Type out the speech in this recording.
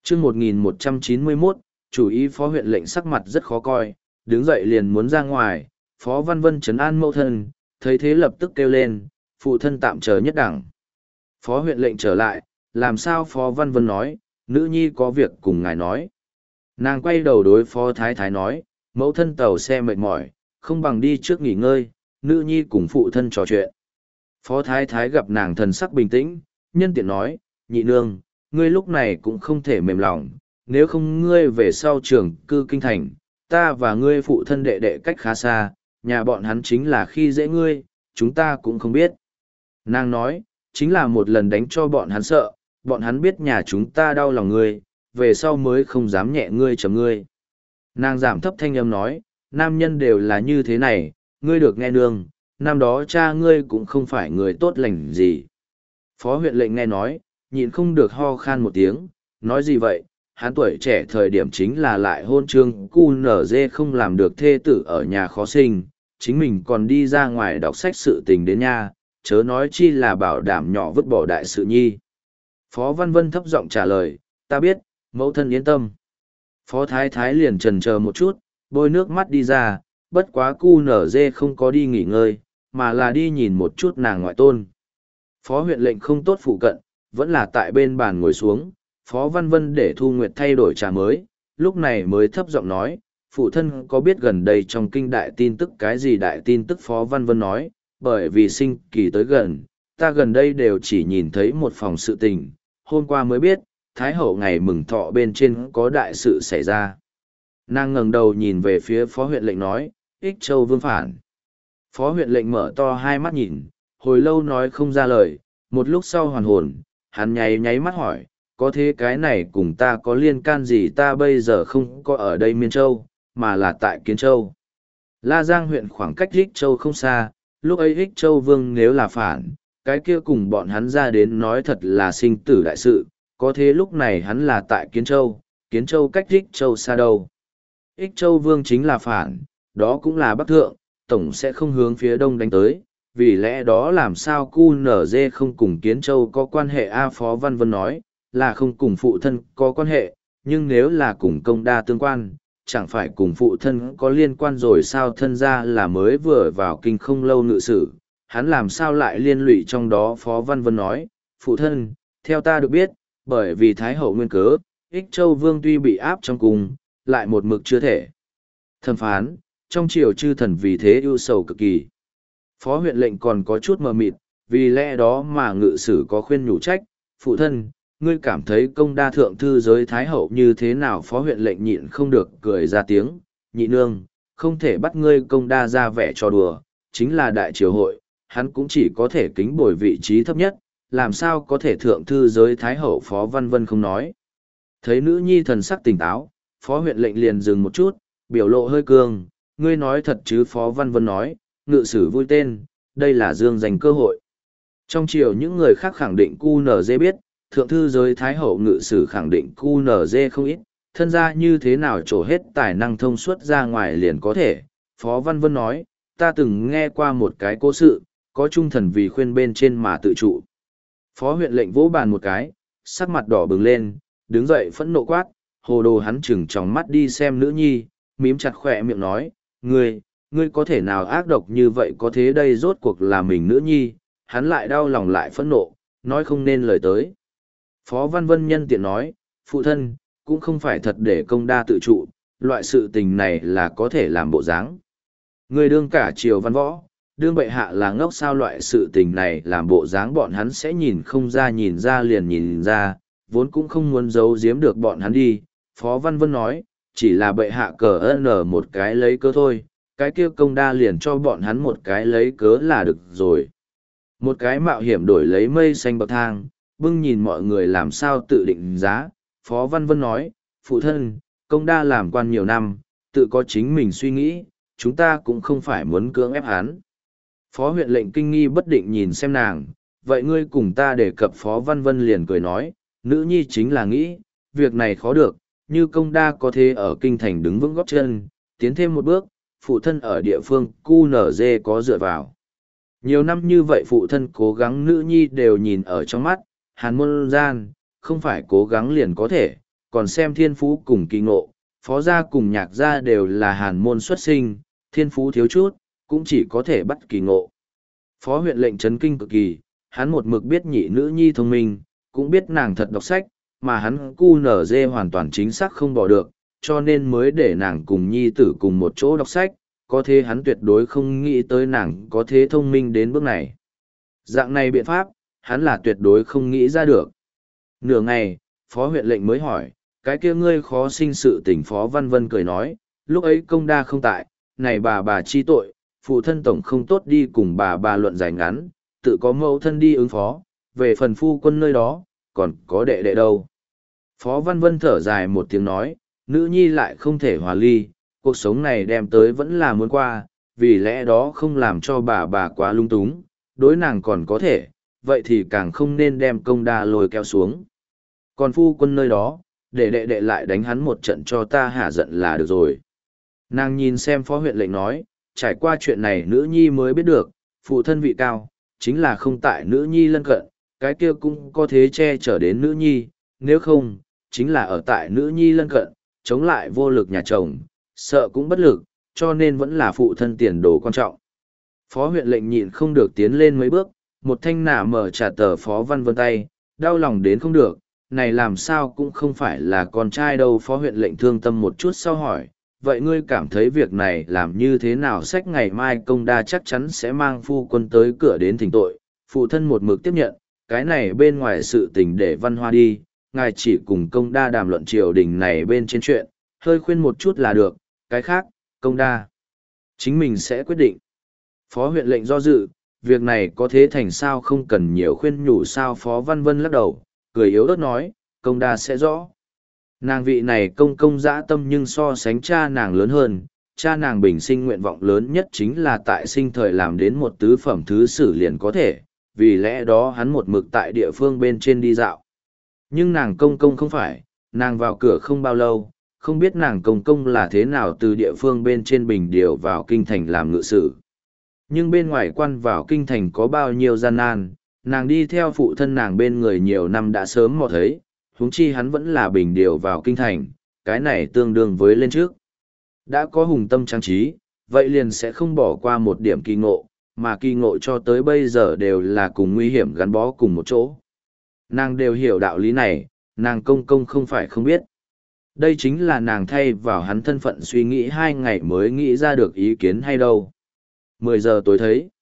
chương 1191, chủ ý phó huyện lệnh sắc mặt rất khó coi, đứng dậy liền muốn ra ngoài, phó văn vân trấn an mẫu thân, thấy thế lập tức kêu lên, phụ thân tạm chờ nhất đẳng. Phó huyện lệnh trở lại, làm sao phó văn vân nói, nữ nhi có việc cùng ngài nói. Nàng quay đầu đối phó thái thái nói, mẫu thân tàu xe mệt mỏi, không bằng đi trước nghỉ ngơi, nữ nhi cùng phụ thân trò chuyện. Phó thái thái gặp nàng thần sắc bình tĩnh, nhân tiện nói, nhị nương, ngươi lúc này cũng không thể mềm lòng, nếu không ngươi về sau trường cư kinh thành, ta và ngươi phụ thân đệ đệ cách khá xa, nhà bọn hắn chính là khi dễ ngươi, chúng ta cũng không biết. Nàng nói, chính là một lần đánh cho bọn hắn sợ, bọn hắn biết nhà chúng ta đau lòng ngươi, về sau mới không dám nhẹ ngươi chấm ngươi. Nàng giảm thấp thanh âm nói, nam nhân đều là như thế này, ngươi được nghe nương, năm đó cha ngươi cũng không phải người tốt lành gì. Phó huyện lệnh nghe nói, nhịn không được ho khan một tiếng, nói gì vậy, hắn tuổi trẻ thời điểm chính là lại hôn trương cu nở dê không làm được thê tử ở nhà khó sinh, chính mình còn đi ra ngoài đọc sách sự tình đến nha, chớ nói chi là bảo đảm nhỏ vứt bỏ đại sự nhi. Phó Văn Vân thấp giọng trả lời, ta biết, mẫu thân yên tâm. Phó Thái Thái liền chần chờ một chút, bôi nước mắt đi ra, bất quá cu nở dê không có đi nghỉ ngơi, mà là đi nhìn một chút nàng ngoại tôn. Phó huyện lệnh không tốt phụ cận, vẫn là tại bên bàn ngồi xuống, Phó Văn Vân để Thu Nguyệt thay đổi trà mới, lúc này mới thấp giọng nói, phụ thân có biết gần đây trong kinh đại tin tức cái gì đại tin tức Phó Văn Vân nói, bởi vì sinh kỳ tới gần, ta gần đây đều chỉ nhìn thấy một phòng sự tình, hôm qua mới biết, Thái Hậu ngày mừng thọ bên trên có đại sự xảy ra. Nàng ngẩng đầu nhìn về phía Phó huyện lệnh nói, Ích Châu Vương phản. Phó huyện lệnh mở to hai mắt nhìn, hồi lâu nói không ra lời, một lúc sau hoàn hồn, hắn nháy nháy mắt hỏi, có thế cái này cùng ta có liên can gì, ta bây giờ không có ở đây Miên Châu, mà là tại Kiến Châu. La Giang huyện khoảng cách Ích Châu không xa, lúc ấy Ích Châu Vương nếu là phản, cái kia cùng bọn hắn ra đến nói thật là sinh tử đại sự, có thế lúc này hắn là tại Kiến Châu cách Ích Châu xa đâu. Ích Châu Vương chính là phản, đó cũng là Bắc Thượng, tổng sẽ không hướng phía đông đánh tới, vì lẽ đó làm sao cu nở dê không cùng Kiến Châu có quan hệ A. Phó Văn Vân nói, là không cùng phụ thân có quan hệ, nhưng nếu là cùng công đa tương quan, chẳng phải cùng phụ thân có liên quan rồi sao, thân ra là mới vừa vào kinh không lâu ngự sử, hắn làm sao lại liên lụy trong đó. Phó Văn Vân nói, phụ thân, theo ta được biết, bởi vì Thái Hậu nguyên cớ, Ích Châu Vương tuy bị áp trong cung, lại một mực chưa thể thẩm phán, trong triều chư thần vì thế ưu sầu cực kỳ. Phó huyện lệnh còn có chút mờ mịt, vì lẽ đó mà ngự sử có khuyên nhủ trách, phụ thân, ngươi cảm thấy công đa thượng thư giới Thái Hậu như thế nào? Phó huyện lệnh nhịn không được cười ra tiếng, nhị nương, không thể bắt ngươi công đa ra vẻ trò đùa, chính là đại triều hội, hắn cũng chỉ có thể kính bồi vị trí thấp nhất, làm sao có thể thượng thư giới Thái Hậu. Phó Văn Vân không nói. Thấy nữ nhi thần sắc tỉnh táo, Phó huyện lệnh liền dừng một chút, biểu lộ hơi cương, ngươi nói thật chứ? Phó Văn Vân nói, ngự sử vui tên, đây là dương dành cơ hội. Trong triều những người khác khẳng định QNZ biết, thượng thư giới Thái Hậu ngự sử khẳng định QNZ không ít, thân ra như thế nào trổ hết tài năng thông suốt ra ngoài liền có thể. Phó Văn Vân nói, ta từng nghe qua một cái cố sự, có trung thần vì khuyên bên trên mà tự trụ. Phó huyện lệnh vỗ bàn một cái, sắc mặt đỏ bừng lên, đứng dậy phẫn nộ quát, hồ đồ. Hắn chừng tròng mắt đi xem nữ nhi, mím chặt khỏe miệng nói, ngươi có thể nào ác độc như vậy? Có thế đây rốt cuộc là mình nữ nhi, hắn lại đau lòng lại phẫn nộ, nói không nên lời tới. Phó Văn Vân nhân tiện nói, phụ thân, cũng không phải thật để công đa tự trụ, loại sự tình này là có thể làm bộ dáng. Người đương cả triều văn võ, đương bệ hạ là ngốc sao? Loại sự tình này làm bộ dáng bọn hắn sẽ nhìn không ra, nhìn ra liền nhìn ra, vốn cũng không muốn giấu giếm được bọn hắn đi. Phó Văn Vân nói, chỉ là bệ hạ cờ ơn một cái lấy cớ thôi, cái kia công đa liền cho bọn hắn một cái lấy cớ là được rồi. Một cái mạo hiểm đổi lấy mây xanh bậc thang, bưng nhìn mọi người làm sao tự định giá. Phó Văn Vân nói, phụ thân, công đa làm quan nhiều năm, tự có chính mình suy nghĩ, chúng ta cũng không phải muốn cưỡng ép hắn. Phó huyện lệnh kinh nghi bất định nhìn xem nàng, vậy ngươi cùng ta đề cập. Phó Văn Vân liền cười nói, nữ nhi chính là nghĩ, việc này khó được, như công đa có thế ở kinh thành đứng vững góp chân, tiến thêm một bước, phụ thân ở địa phương QNZ có dựa vào. Nhiều năm như vậy phụ thân cố gắng nữ nhi đều nhìn ở trong mắt, hàn môn gian, không phải cố gắng liền có thể, còn xem thiên phú cùng kỳ ngộ, phó gia cùng nhạc gia đều là hàn môn xuất sinh, thiên phú thiếu chút, cũng chỉ có thể bắt kỳ ngộ. Phó huyện lệnh chấn kinh cực kỳ, hắn một mực biết nhị nữ nhi thông minh, cũng biết nàng thật đọc sách, mà hắn cu nở dê hoàn toàn chính xác không bỏ được, cho nên mới để nàng cùng nhi tử cùng một chỗ đọc sách, có thế hắn tuyệt đối không nghĩ tới nàng có thế thông minh đến bước này. Dạng này biện pháp, hắn là tuyệt đối không nghĩ ra được. Nửa ngày, phó huyện lệnh mới hỏi, cái kia ngươi khó sinh sự tình. Phó Văn Vân cười nói, lúc ấy công đa không tại, này bà chi tội, phụ thân tổng không tốt đi cùng bà luận giải ngắn, tự có mẫu thân đi ứng phó, về phần phu quân nơi đó, còn có đệ đệ đâu. Phó Văn Vân thở dài một tiếng nói, nữ nhi lại không thể hòa ly, cuộc sống này đem tới vẫn là muốn qua, vì lẽ đó không làm cho bà quá lung túng, đối nàng còn có thể, vậy thì càng không nên đem công đa lôi kéo xuống. Còn phu quân nơi đó, để đệ đệ lại đánh hắn một trận cho ta hả giận là được rồi. Nàng nhìn xem phó huyện lệnh nói, trải qua chuyện này nữ nhi mới biết được, phụ thân vị cao, chính là không tại nữ nhi lân cận, cái kia cũng có thế che chở đến nữ nhi, nếu không, chính là ở tại nữ nhi lân cận, chống lại vô lực nhà chồng, sợ cũng bất lực, cho nên vẫn là phụ thân tiền đồ quan trọng. Phó huyện lệnh nhịn không được tiến lên mấy bước, một thanh nả mở trả tờ Phó Văn Vân tay, đau lòng đến không được, này làm sao cũng không phải là con trai đâu. Phó huyện lệnh thương tâm một chút sau hỏi, vậy ngươi cảm thấy việc này làm như thế nào? Sách ngày mai công đa chắc chắn sẽ mang phu quân tới cửa đến thỉnh tội, phụ thân một mực tiếp nhận, cái này bên ngoài sự tình để Văn Hoa đi, ngài chỉ cùng công đa đàm luận triều đình này bên trên chuyện, hơi khuyên một chút là được, cái khác, công đa chính mình sẽ quyết định. Phó huyện lệnh do dự, việc này có thế thành sao không cần nhiều khuyên nhủ sao? Phó Văn Vân lắc đầu, cười yếu ớt nói, công đa sẽ rõ. Nàng vị này công dã tâm nhưng so sánh cha nàng lớn hơn, cha nàng bình sinh nguyện vọng lớn nhất chính là tại sinh thời làm đến một tứ phẩm thứ sử liền có thể, vì lẽ đó hắn một mực tại địa phương bên trên đi dạo. Nhưng nàng công không phải, nàng vào cửa không bao lâu, không biết nàng công là thế nào từ địa phương bên trên bình điều vào kinh thành làm ngự sử. Nhưng bên ngoài quan vào kinh thành có bao nhiêu gian nan, nàng đi theo phụ thân nàng bên người nhiều năm đã sớm mò thấy, huống chi hắn vẫn là bình điều vào kinh thành, cái này tương đương với lên trước. Đã có hùng tâm trang trí, vậy liền sẽ không bỏ qua một điểm kỳ ngộ, mà kỳ ngộ cho tới bây giờ đều là cùng nguy hiểm gắn bó cùng một chỗ. Nàng đều hiểu đạo lý này, nàng công không phải không biết. Đây chính là nàng thay vào hắn thân phận suy nghĩ 2 ngày mới nghĩ ra được ý kiến hay đâu. 10 giờ tối thấy.